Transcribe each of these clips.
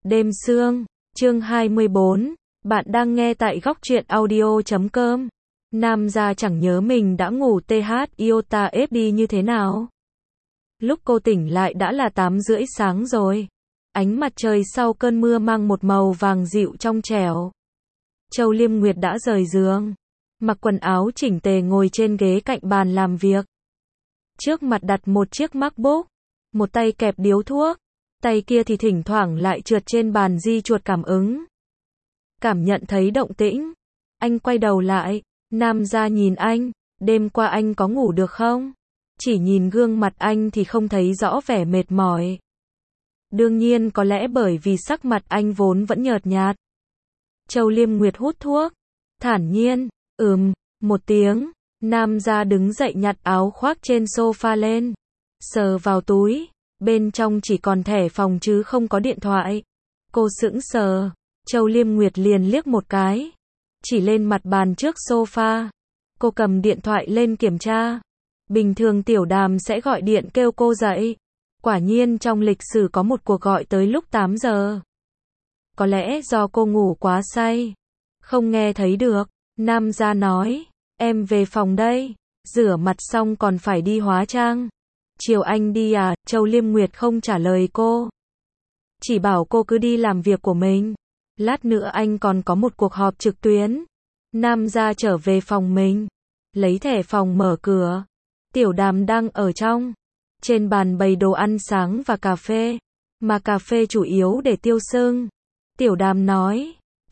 Đêm sương, chương 24, bạn đang nghe tại góc truyện audio.com. Nam gia chẳng nhớ mình đã ngủ iota FD như thế nào. Lúc cô tỉnh lại đã là 8:30 sáng rồi. Ánh mặt trời sau cơn mưa mang một màu vàng dịu trong trẻo. Châu Liêm Nguyệt đã rời giường, mặc quần áo chỉnh tề ngồi trên ghế cạnh bàn làm việc. Trước mặt đặt một chiếc MacBook, một tay kẹp điếu thuốc, tay kia thì thỉnh thoảng lại trượt trên bàn di chuột cảm ứng. Cảm nhận thấy động tĩnh, anh quay đầu lại, Nam gia nhìn anh, đêm qua anh có ngủ được không? Chỉ nhìn gương mặt anh thì không thấy rõ vẻ mệt mỏi. Đương nhiên có lẽ bởi vì sắc mặt anh vốn vẫn nhợt nhạt. Châu Liêm Nguyệt hút thuốc, thản nhiên, một tiếng, Nam gia đứng dậy nhặt áo khoác trên sofa lên, sờ vào túi, bên trong chỉ còn thẻ phòng chứ không có điện thoại. Cô sững sờ, Châu Liêm Nguyệt liền liếc một cái, chỉ lên mặt bàn trước sofa. Cô cầm điện thoại lên kiểm tra. Bình thường Tiểu Đàm sẽ gọi điện kêu cô dậy. Quả nhiên trong lịch sử có một cuộc gọi tới lúc 8 giờ. Có lẽ do cô ngủ quá say, không nghe thấy được. Nam gia nói, em về phòng đây, rửa mặt xong còn phải đi hóa trang. Chiều anh đi à? Châu Liêm Nguyệt không trả lời cô, chỉ bảo cô cứ đi làm việc của mình. Lát nữa anh còn có một cuộc họp trực tuyến. Nam gia trở về phòng mình, lấy thẻ phòng mở cửa. Tiểu Đàm đang ở trong. Trên bàn bày đồ ăn sáng và cà phê, mà cà phê chủ yếu để tiêu sưng. Tiểu Đàm nói,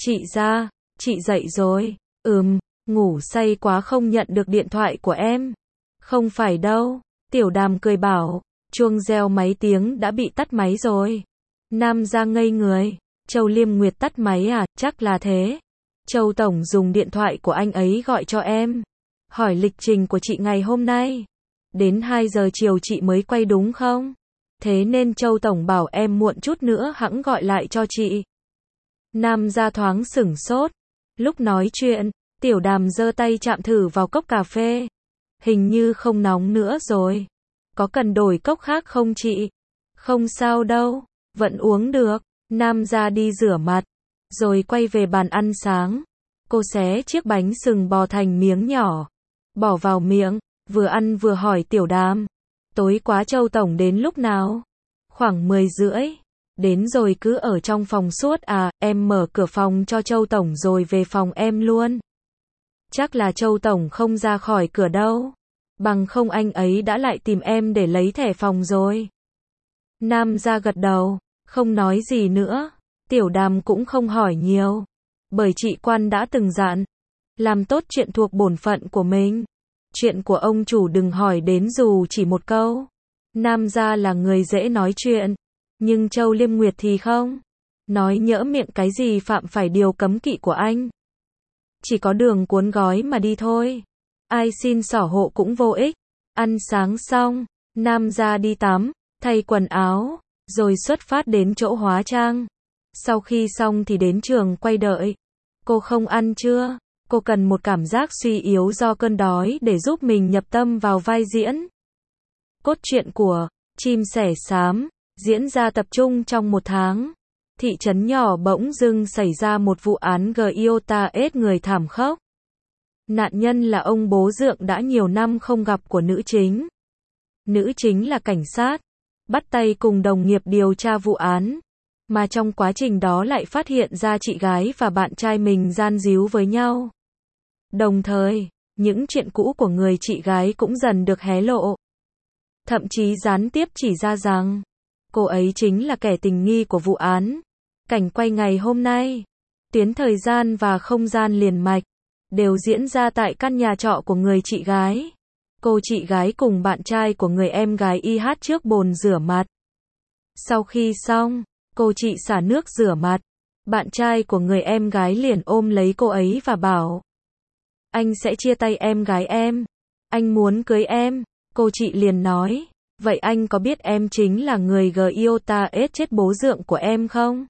chị dậy rồi. Ngủ say quá không nhận được điện thoại của em. Không phải đâu. Tiểu Đàm cười bảo, chuông reo mấy tiếng đã bị tắt máy rồi. Nam gia ngây người, Châu Liêm Nguyệt tắt máy à? Chắc là thế. Châu tổng dùng điện thoại của anh ấy gọi cho em, hỏi lịch trình của chị ngày hôm nay. Đến 2 giờ chiều chị mới quay đúng không? Thế nên Châu tổng bảo em muộn chút nữa hẵng gọi lại cho chị. Nam gia thoáng sửng sốt. Lúc nói chuyện, Tiểu Đàm giơ tay chạm thử vào cốc cà phê. Hình như không nóng nữa rồi. Có cần đổi cốc khác không chị? Không sao đâu, vẫn uống được. Nam gia đi rửa mặt, rồi quay về bàn ăn sáng. Cô xé chiếc bánh sừng bò thành miếng nhỏ, bỏ vào miệng, vừa ăn vừa hỏi Tiểu Đàm, tối quá Châu tổng đến lúc nào? Khoảng 10:30. Đến rồi cứ ở trong phòng suốt à? Em mở cửa phòng cho Châu tổng rồi về phòng em luôn. Chắc là Châu tổng không ra khỏi cửa đâu, bằng không anh ấy đã lại tìm em để lấy thẻ phòng rồi. Nam gia gật đầu, không nói gì nữa. Tiểu Đàm cũng không hỏi nhiều, bởi chị quan đã từng dặn, làm tốt chuyện thuộc bổn phận của mình. Chuyện của ông chủ đừng hỏi đến dù chỉ một câu. Nam gia là người dễ nói chuyện, nhưng Châu Liêm Nguyệt thì không. Nói nhỡ miệng cái gì phạm phải điều cấm kỵ của anh. Chỉ có đường cuốn gói mà đi thôi. Ai xin xỏ hộ cũng vô ích. Ăn sáng xong, Nam gia đi tắm, thay quần áo, rồi xuất phát đến chỗ hóa trang. Sau khi xong thì đến trường quay đợi. Cô không ăn trưa. Cô cần một cảm giác suy yếu do cơn đói để giúp mình nhập tâm vào vai diễn. Cốt truyện của Chim Sẻ Xám diễn ra tập trung trong 1 tháng. Thị trấn nhỏ bỗng dưng xảy ra một vụ án iota S người thảm khốc. Nạn nhân là ông bố dượng đã nhiều năm không gặp của nữ chính. Nữ chính là cảnh sát, bắt tay cùng đồng nghiệp điều tra vụ án, mà trong quá trình đó lại phát hiện ra chị gái và bạn trai mình gian díu với nhau. Đồng thời, những chuyện cũ của người chị gái cũng dần được hé lộ. Thậm chí gián tiếp chỉ ra rằng, cô ấy chính là kẻ tình nghi của vụ án. Cảnh quay ngày hôm nay, tuyến thời gian và không gian liền mạch, đều diễn ra tại căn nhà trọ của người chị gái. Cô chị gái cùng bạn trai của người em gái IH trước bồn rửa mặt. Sau khi xong, cô chị xả nước rửa mặt. Bạn trai của người em gái liền ôm lấy cô ấy và bảo, anh sẽ chia tay em gái em. Anh muốn cưới em. Cô chị liền nói, vậy anh có biết em chính là người iota S chết bố dượng của em không?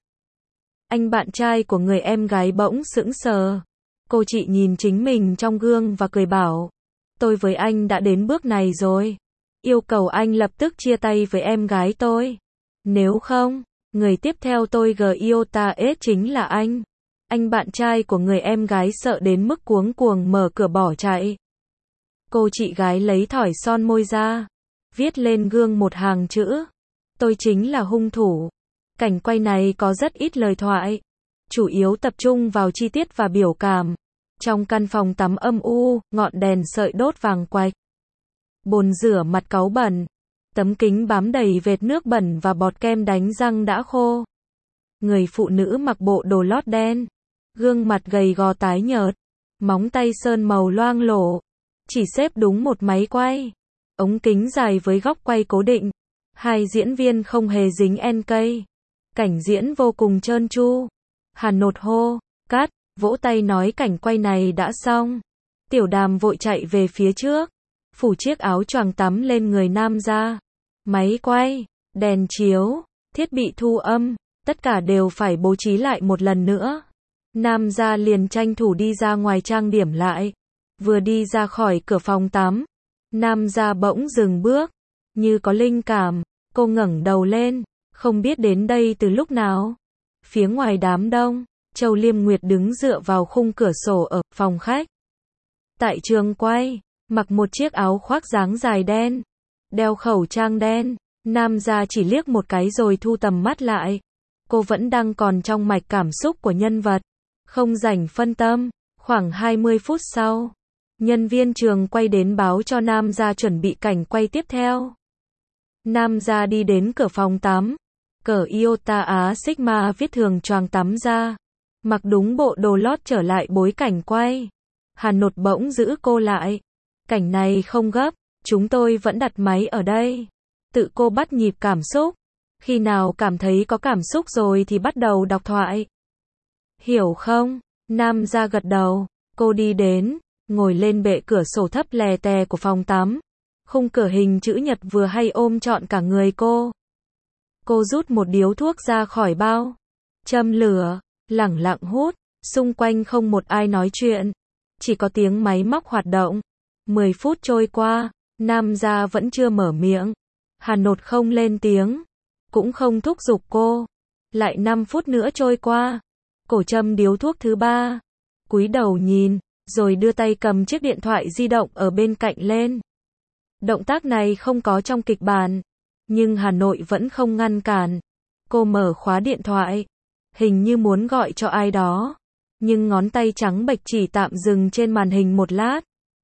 Anh bạn trai của người em gái bỗng sững sờ. Cô chị nhìn chính mình trong gương và cười bảo, tôi với anh đã đến bước này rồi. Yêu cầu anh lập tức chia tay với em gái tôi. Nếu không, Người tiếp theo tôi Giota S chính là anh. Anh bạn trai của người em gái sợ đến mức cuống cuồng mở cửa bỏ chạy. Cô chị gái lấy thỏi son môi ra, viết lên gương một hàng chữ. Tôi chính là hung thủ. Cảnh quay này có rất ít lời thoại, chủ yếu tập trung vào chi tiết và biểu cảm. Trong căn phòng tắm âm u, ngọn đèn sợi đốt vàng quạch. Bồn rửa mặt cáu bẩn. Tấm kính bám đầy vệt nước bẩn và bọt kem đánh răng đã khô. Người phụ nữ mặc bộ đồ lót đen. Gương mặt gầy gò tái nhợt. Móng tay sơn màu loang lổ. Chỉ xếp đúng một máy quay. Ống kính dài với góc quay cố định. Hai diễn viên không hề dính NK. Cảnh diễn vô cùng trơn tru. Hàn Nột hô, cắt, vỗ tay nói cảnh quay này đã xong. Tiểu Đàm vội chạy về phía trước, phủ chiếc áo choàng tắm lên người nam ra. Máy quay, đèn chiếu, thiết bị thu âm, tất cả đều phải bố trí lại một lần nữa. Nam gia liền tranh thủ đi ra ngoài trang điểm lại. Vừa đi ra khỏi cửa phòng tắm, Nam gia bỗng dừng bước, như có linh cảm, cô ngẩng đầu lên, không biết đến đây từ lúc nào. Phía ngoài đám đông, Châu Liêm Nguyệt đứng dựa vào khung cửa sổ ở phòng khách. Tại trường quay, mặc một chiếc áo khoác dáng dài đen, đeo khẩu trang đen, Nam gia chỉ liếc một cái rồi thu tầm mắt lại. Cô vẫn đang còn trong mạch cảm xúc của nhân vật, không rảnh phân tâm. Khoảng 20 phút sau, nhân viên trường quay đến báo cho Nam gia chuẩn bị cảnh quay tiếp theo. Nam gia đi đến cửa phòng tắm, cởi Iota Á Sigma viết thường choàng tắm ra, mặc đúng bộ đồ lót trở lại bối cảnh quay. Hàn Nột bỗng giữ cô lại. Cảnh này không gấp, chúng tôi vẫn đặt máy ở đây. Tự cô bắt nhịp cảm xúc. Khi nào cảm thấy có cảm xúc rồi thì bắt đầu đọc thoại. Hiểu không? Nam gia gật đầu. Cô đi đến, ngồi lên bệ cửa sổ thấp lè tè của phòng tắm. Khung cửa hình chữ nhật vừa hay ôm trọn cả người cô. Cô rút một điếu thuốc ra khỏi bao, châm lửa, lẳng lặng hút, xung quanh không một ai nói chuyện, chỉ có tiếng máy móc hoạt động. 10 phút trôi qua, Nam gia vẫn chưa mở miệng. Hàn Nột không lên tiếng, cũng không thúc giục cô. Lại 5 phút nữa trôi qua, cô châm điếu thuốc thứ 3, cúi đầu nhìn, rồi đưa tay cầm chiếc điện thoại di động ở bên cạnh lên. Động tác này không có trong kịch bản, nhưng Hà Nội vẫn không ngăn cản. Cô mở khóa điện thoại, hình như muốn gọi cho ai đó, nhưng ngón tay trắng bệch chỉ tạm dừng trên màn hình một lát.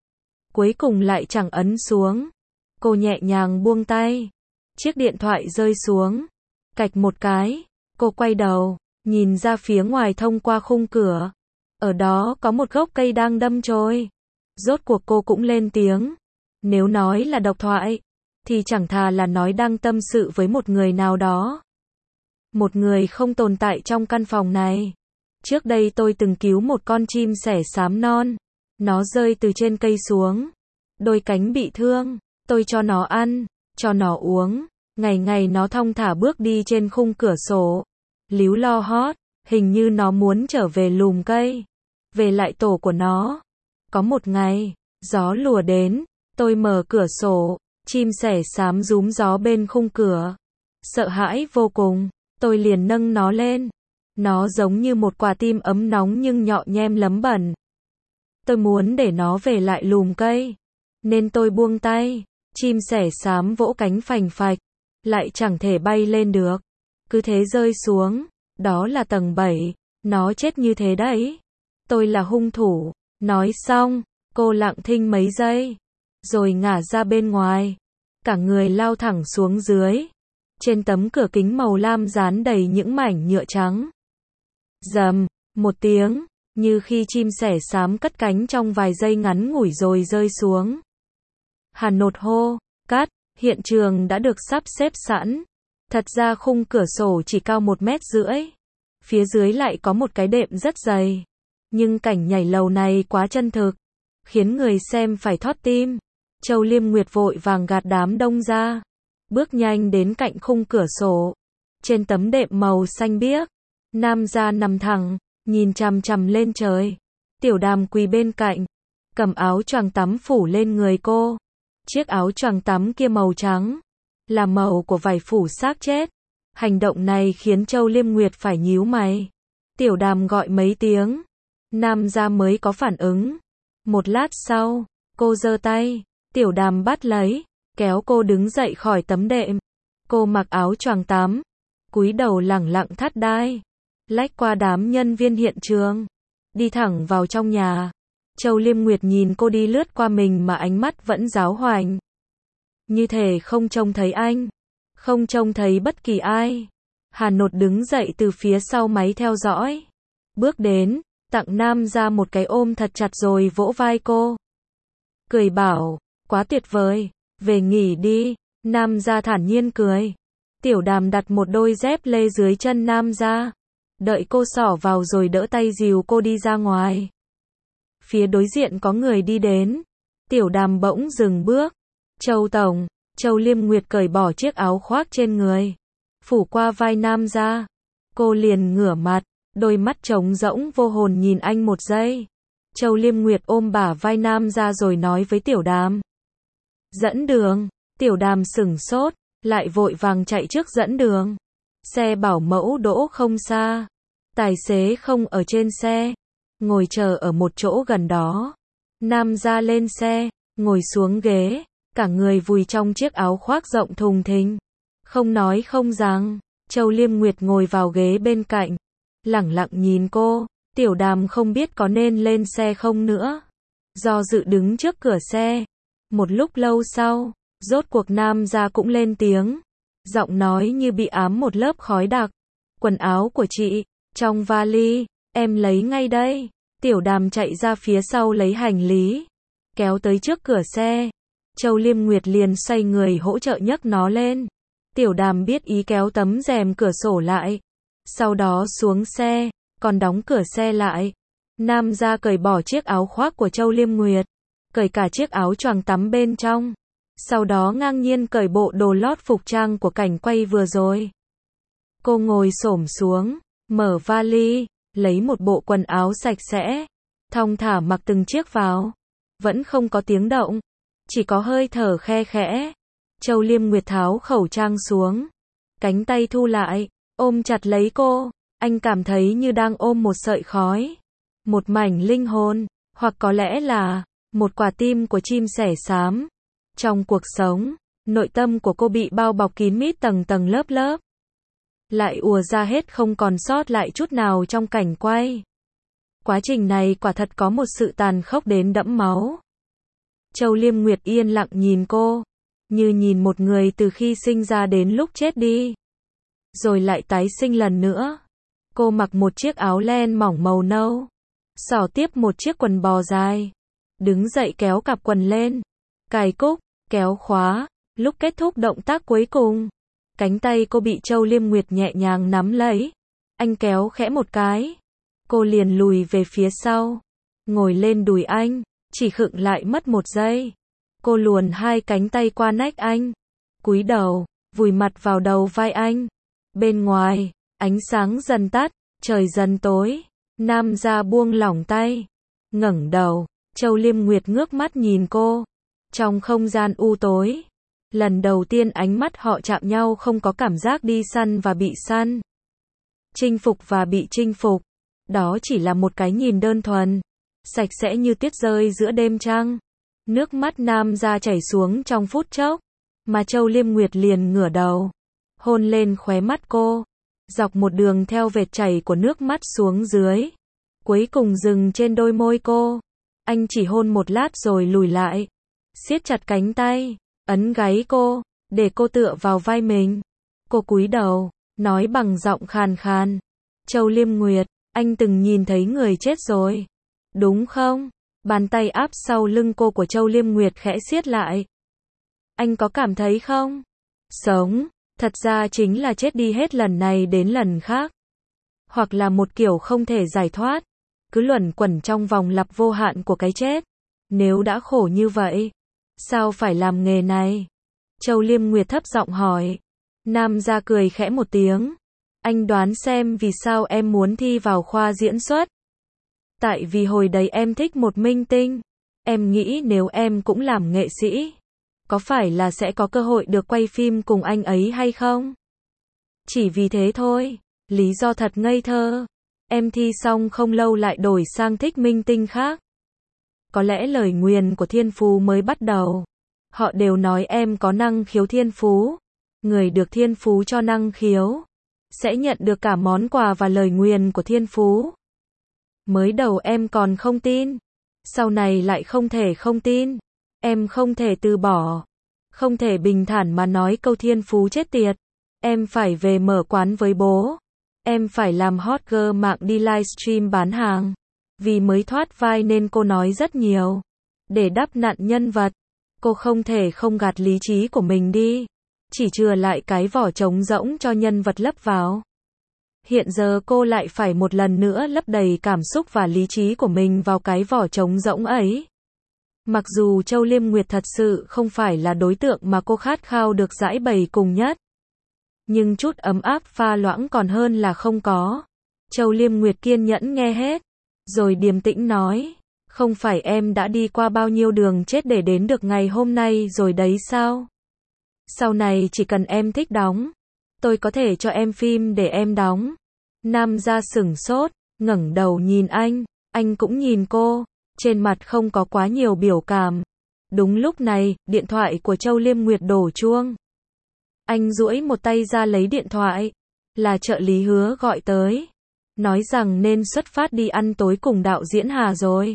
Cuối cùng lại chẳng ấn xuống. Cô nhẹ nhàng buông tay, chiếc điện thoại rơi xuống, cạch một cái. Cô quay đầu, nhìn ra phía ngoài thông qua khung cửa. Ở đó có một gốc cây đang đâm chồi. Rốt cuộc cô cũng lên tiếng. Nếu nói là độc thoại, thì chẳng thà là nói đang tâm sự với một người nào đó. Một người không tồn tại trong căn phòng này. Trước đây tôi từng cứu một con chim sẻ xám non. Nó rơi từ trên cây xuống. Đôi cánh bị thương. Tôi cho nó ăn, cho nó uống. Ngày ngày nó thong thả bước đi trên khung cửa sổ. Líu lo hót, hình như nó muốn trở về lùm cây. Về lại tổ của nó. Có một ngày, gió lùa đến. Tôi mở cửa sổ, chim sẻ xám rúm gió bên khung cửa. Sợ hãi vô cùng, tôi liền nâng nó lên. Nó giống như một quả tim ấm nóng nhưng nhọ nhem lấm bẩn. Tôi muốn để nó về lại lùm cây, nên tôi buông tay. Chim sẻ xám vỗ cánh phành phạch, lại chẳng thể bay lên được. Cứ thế rơi xuống, đó là tầng 7, nó chết như thế đấy. Tôi là hung thủ. Nói xong, cô lặng thinh mấy giây, rồi ngả ra bên ngoài. Cả người lao thẳng xuống dưới. Trên tấm cửa kính màu lam dán đầy những mảnh nhựa trắng. Rầm, một tiếng, như khi chim sẻ xám cất cánh trong vài giây ngắn ngủi rồi rơi xuống. Hàn Nột hô, cắt, hiện trường đã được sắp xếp sẵn. Thật ra khung cửa sổ chỉ cao 1,5 mét. Phía dưới lại có một cái đệm rất dày. Nhưng cảnh nhảy lầu này quá chân thực, khiến người xem phải thót tim. Châu Liêm Nguyệt vội vàng gạt đám đông ra, bước nhanh đến cạnh khung cửa sổ. Trên tấm đệm màu xanh biếc, Nam gia nằm thẳng, nhìn chằm chằm lên trời. Tiểu Đàm quỳ bên cạnh, cầm áo choàng tắm phủ lên người cô. Chiếc áo choàng tắm kia màu trắng, là màu của vải phủ xác chết. Hành động này khiến Châu Liêm Nguyệt phải nhíu mày. Tiểu Đàm gọi mấy tiếng, Nam gia mới có phản ứng. Một lát sau, cô giơ tay, Tiểu Đàm bắt lấy, kéo cô đứng dậy khỏi tấm đệm. Cô mặc áo choàng tắm, cúi đầu lẳng lặng thắt đai, lách qua đám nhân viên hiện trường, đi thẳng vào trong nhà. Châu Liêm Nguyệt nhìn cô đi lướt qua mình mà ánh mắt vẫn giáo hoành. Như thể không trông thấy anh, không trông thấy bất kỳ ai. Hà Nột đứng dậy từ phía sau máy theo dõi, bước đến, tặng Nam gia một cái ôm thật chặt rồi vỗ vai cô. Cười bảo, quá tuyệt vời, về nghỉ đi. Nam gia thản nhiên cười. Tiểu Đàm đặt một đôi dép lê dưới chân Nam gia, đợi cô xỏ vào rồi đỡ tay dìu cô đi ra ngoài. Phía đối diện có người đi đến. Tiểu Đàm bỗng dừng bước. Châu tổng. Châu Liêm Nguyệt cởi bỏ chiếc áo khoác trên người, phủ qua vai Nam gia. Cô liền ngửa mặt, đôi mắt trống rỗng vô hồn nhìn anh một giây. Châu Liêm Nguyệt ôm bả vai Nam gia rồi nói với Tiểu Đàm. Dẫn đường. Tiểu Đàm sửng sốt, lại vội vàng chạy trước dẫn đường. Xe bảo mẫu đỗ không xa. Tài xế không ở trên xe, ngồi chờ ở một chỗ gần đó. Nam gia lên xe, ngồi xuống ghế, cả người vùi trong chiếc áo khoác rộng thùng thình. Không nói không rằng, Châu Liêm Nguyệt ngồi vào ghế bên cạnh, lẳng lặng nhìn cô. Tiểu Đàm không biết có nên lên xe không nữa, do dự đứng trước cửa xe. Một lúc lâu sau, rốt cuộc Nam gia cũng lên tiếng, giọng nói như bị ám một lớp khói đặc. Quần áo của chị, trong vali, em lấy ngay đây. Tiểu Đàm chạy ra phía sau lấy hành lý, kéo tới trước cửa xe. Châu Liêm Nguyệt liền xoay người hỗ trợ nhấc nó lên. Tiểu Đàm biết ý kéo tấm rèm cửa sổ lại, sau đó xuống xe, còn đóng cửa xe lại. Nam gia cởi bỏ chiếc áo khoác của Châu Liêm Nguyệt, cởi cả chiếc áo choàng tắm bên trong, sau đó ngang nhiên cởi bộ đồ lót phục trang của cảnh quay vừa rồi. Cô ngồi xổm xuống, mở vali, lấy một bộ quần áo sạch sẽ, thong thả mặc từng chiếc vào. Vẫn không có tiếng động, chỉ có hơi thở khe khẽ. Châu Liêm Nguyệt tháo khẩu trang xuống, cánh tay thu lại, ôm chặt lấy cô. Anh cảm thấy như đang ôm một sợi khói, một mảnh linh hồn, hoặc có lẽ là một quả tim của chim sẻ xám. Trong cuộc sống, nội tâm của cô bị bao bọc kín mít tầng tầng lớp lớp, lại ùa ra hết không còn sót lại chút nào trong cảnh quay. Quá trình này quả thật có một sự tàn khốc đến đẫm máu. Châu Liêm Nguyệt yên lặng nhìn cô, như nhìn một người từ khi sinh ra đến lúc chết đi, rồi lại tái sinh lần nữa. Cô mặc một chiếc áo len mỏng màu nâu, xỏ tiếp một chiếc quần bò dài, đứng dậy kéo cặp quần lên, cài cúc, kéo khóa. Lúc kết thúc động tác cuối cùng, cánh tay cô bị Châu Liêm Nguyệt nhẹ nhàng nắm lấy. Anh kéo khẽ một cái, cô liền lùi về phía sau, ngồi lên đùi anh, chỉ khựng lại mất một giây. Cô luồn hai cánh tay qua nách anh, cúi đầu, vùi mặt vào đầu vai anh. Bên ngoài, ánh sáng dần tắt, trời dần tối. Nam gia buông lỏng tay, ngẩng đầu. Châu Liêm Nguyệt ngước mắt nhìn cô. Trong không gian u tối, lần đầu tiên ánh mắt họ chạm nhau không có cảm giác đi săn và bị săn, chinh phục và bị chinh phục. Đó chỉ là một cái nhìn đơn thuần, sạch sẽ như tuyết rơi giữa đêm trăng. Nước mắt Nam gia chảy xuống trong phút chốc, mà Châu Liêm Nguyệt liền ngửa đầu, hôn lên khóe mắt cô, dọc một đường theo vệt chảy của nước mắt xuống dưới, cuối cùng dừng trên đôi môi cô. Anh chỉ hôn một lát rồi lùi lại, siết chặt cánh tay, ấn gáy cô, để cô tựa vào vai mình. Cô cúi đầu, nói bằng giọng khàn khàn, Châu Liêm Nguyệt, anh từng nhìn thấy người chết rồi, đúng không? Bàn tay áp sau lưng cô của Châu Liêm Nguyệt khẽ siết lại. Anh có cảm thấy không? Sống, thật ra chính là chết đi hết lần này đến lần khác. Hoặc là một kiểu không thể giải thoát, cứ luẩn quẩn trong vòng lặp vô hạn của cái chết. Nếu đã khổ như vậy, sao phải làm nghề này? Châu Liêm Nguyệt thấp giọng hỏi. Nam gia cười khẽ một tiếng. Anh đoán xem vì sao em muốn thi vào khoa diễn xuất. Tại vì hồi đấy em thích một minh tinh. Em nghĩ nếu em cũng làm nghệ sĩ, có phải là sẽ có cơ hội được quay phim cùng anh ấy hay không? Chỉ vì thế thôi. Lý do thật ngây thơ. Em thi xong không lâu lại đổi sang thích minh tinh khác. Có lẽ lời nguyền của thiên phú mới bắt đầu. Họ đều nói em có năng khiếu thiên phú. Người được thiên phú cho năng khiếu sẽ nhận được cả món quà và lời nguyền của thiên phú. Mới đầu em còn không tin. Sau này lại không thể không tin. Em không thể từ bỏ. Không thể bình thản mà nói câu thiên phú chết tiệt. Em phải về mở quán với bố. Em phải làm hot girl mạng đi livestream bán hàng. Vì mới thoát vai nên cô nói rất nhiều. Để đắp nặn nhân vật. Cô không thể không gạt lý trí của mình đi. Chỉ chừa lại cái vỏ trống rỗng cho nhân vật lấp vào. Hiện giờ cô lại phải một lần nữa lấp đầy cảm xúc và lý trí của mình vào cái vỏ trống rỗng ấy. Mặc dù Châu Liêm Nguyệt thật sự không phải là đối tượng mà cô khát khao được giãi bày cùng nhất. Nhưng chút ấm áp pha loãng còn hơn là không có. Châu Liêm Nguyệt kiên nhẫn nghe hết. Rồi điềm tĩnh nói. Không phải em đã đi qua bao nhiêu đường chết để đến được ngày hôm nay rồi đấy sao? Sau này chỉ cần em thích đóng. Tôi có thể cho em phim để em đóng. Nam gia sửng sốt, ngẩng đầu nhìn anh cũng nhìn cô. Trên mặt không có quá nhiều biểu cảm. Đúng lúc này, điện thoại của Châu Liêm Nguyệt đổ chuông. Anh duỗi một tay ra lấy điện thoại. Là trợ lý Hứa gọi tới. Nói rằng nên xuất phát đi ăn tối cùng đạo diễn Hà rồi.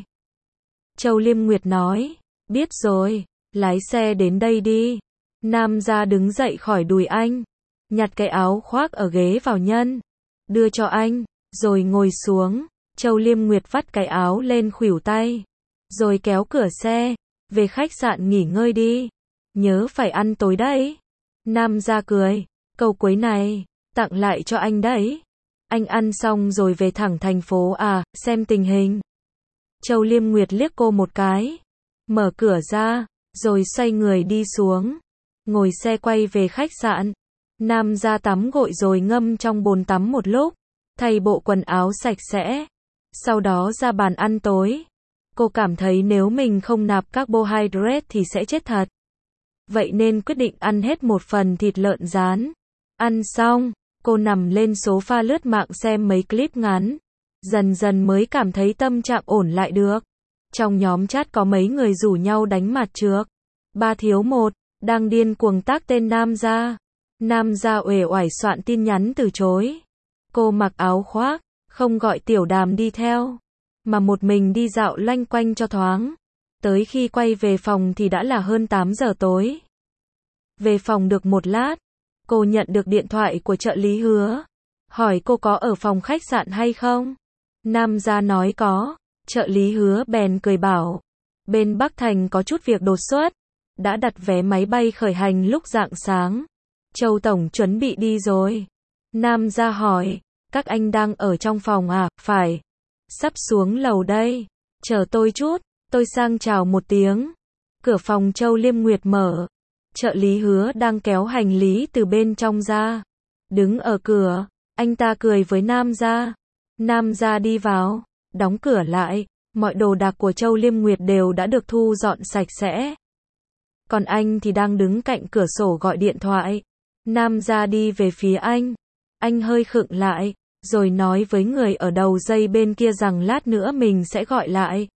Châu Liêm Nguyệt nói. Biết rồi, lái xe đến đây đi. Nam gia đứng dậy khỏi đùi anh. Nhặt cái áo khoác ở ghế vào nhân. Đưa cho anh, rồi ngồi xuống. Châu Liêm Nguyệt vắt cái áo lên khuỷu tay. Rồi kéo cửa xe. Về khách sạn nghỉ ngơi đi. Nhớ phải ăn tối đấy. Nam gia cười. Câu cuối này, tặng lại cho anh đấy. Anh ăn xong rồi về thẳng thành phố à, xem tình hình. Châu Liêm Nguyệt liếc cô một cái. Mở cửa ra, rồi xoay người đi xuống. Ngồi xe quay về khách sạn. Nam gia tắm gội rồi ngâm trong bồn tắm một lúc. Thay bộ quần áo sạch sẽ. Sau đó ra bàn ăn tối. Cô cảm thấy nếu mình không nạp carbohydrate thì sẽ chết thật. Vậy nên quyết định ăn hết một phần thịt lợn rán. Ăn xong, cô nằm lên sofa lướt mạng xem mấy clip ngắn. Dần dần mới cảm thấy tâm trạng ổn lại được. Trong nhóm chat có mấy người rủ nhau đánh mặt trược. 3 thiếu 1, đang điên cuồng tác tên Nam gia. Nam gia uể oải soạn tin nhắn từ chối. Cô mặc áo khoác, không gọi Tiểu Đàm đi theo, mà một mình đi dạo loanh quanh cho thoáng. Tới khi quay về phòng thì đã là hơn 8 giờ tối. Về phòng được một lát, cô nhận được điện thoại của trợ lý Hứa. Hỏi cô có ở phòng khách sạn hay không? Nam gia nói có. Trợ lý Hứa bèn cười bảo. Bên Bắc Thành có chút việc đột xuất. Đã đặt vé máy bay khởi hành lúc rạng sáng. Châu Tổng chuẩn bị đi rồi. Nam gia hỏi. Các anh đang ở trong phòng à? Phải. Sắp xuống lầu đây. Chờ tôi chút. Tôi sang chào một tiếng. Cửa phòng Châu Liêm Nguyệt mở. Trợ lý Hứa đang kéo hành lý từ bên trong ra. Đứng ở cửa, anh ta cười với Nam gia. Nam gia đi vào, đóng cửa lại. Mọi đồ đạc của Châu Liêm Nguyệt đều đã được thu dọn sạch sẽ. Còn anh thì đang đứng cạnh cửa sổ gọi điện thoại. Nam gia đi về phía anh. Anh hơi khựng lại, rồi nói với người ở đầu dây bên kia rằng lát nữa mình sẽ gọi lại.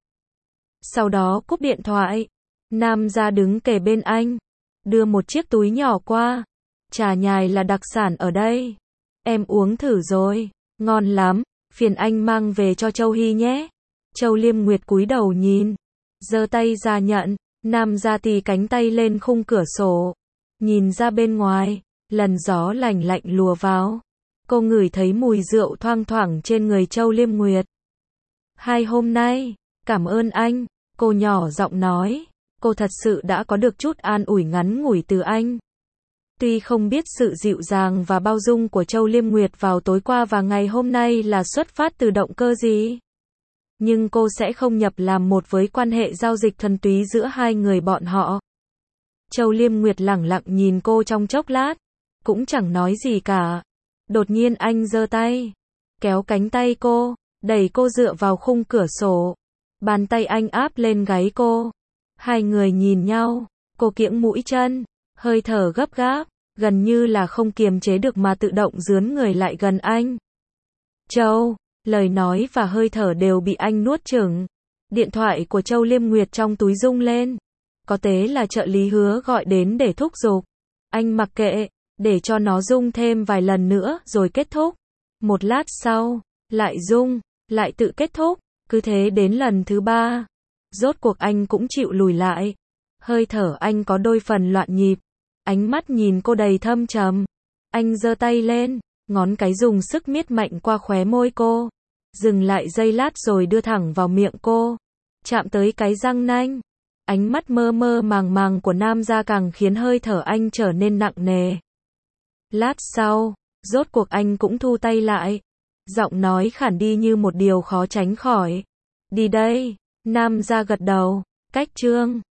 Sau đó cúp điện thoại. Nam gia đứng kề bên anh, đưa một chiếc túi nhỏ qua. Trà nhài là đặc sản ở đây. Em uống thử rồi, ngon lắm, phiền anh mang về cho Châu Hy nhé. Châu Liêm Nguyệt cúi đầu nhìn, giơ tay ra nhận. Nam gia tì cánh tay lên khung cửa sổ, nhìn ra bên ngoài, lần gió lành lạnh lùa vào. Cô ngửi thấy mùi rượu thoang thoảng trên người Châu Liêm Nguyệt. Hai hôm nay, cảm ơn anh, cô nhỏ giọng nói. Cô thật sự đã có được chút an ủi ngắn ngủi từ anh. Tuy không biết sự dịu dàng và bao dung của Châu Liêm Nguyệt vào tối qua và ngày hôm nay là xuất phát từ động cơ gì, nhưng cô sẽ không nhập làm một với quan hệ giao dịch thuần túy giữa hai người bọn họ. Châu Liêm Nguyệt lẳng lặng nhìn cô trong chốc lát, cũng chẳng nói gì cả. Đột nhiên anh giơ tay, kéo cánh tay cô, đẩy cô dựa vào khung cửa sổ. Bàn tay anh áp lên gáy cô. Hai người nhìn nhau, cô kiễng mũi chân, hơi thở gấp gáp, gần như là không kiềm chế được mà tự động dướn người lại gần anh. Châu, lời nói và hơi thở đều bị anh nuốt chửng. Điện thoại của Châu Liêm Nguyệt trong túi rung lên. Có tế là trợ lý Hứa gọi đến để thúc giục. Anh mặc kệ, để cho nó rung thêm vài lần nữa rồi kết thúc. Một lát sau, lại rung, lại tự kết thúc, cứ thế đến lần thứ 3. Rốt cuộc anh cũng chịu lùi lại. Hơi thở anh có đôi phần loạn nhịp. Ánh mắt nhìn cô đầy thâm trầm. Anh giơ tay lên, ngón cái dùng sức miết mạnh qua khóe môi cô. Dừng lại giây lát rồi đưa thẳng vào miệng cô. Chạm tới cái răng nanh. Ánh mắt mơ mơ màng màng của nam gia càng khiến hơi thở anh trở nên nặng nề. Lát sau, rốt cuộc anh cũng thu tay lại. Giọng nói khản đi như một điều khó tránh khỏi. Đi đây, nam gia gật đầu. Cách chương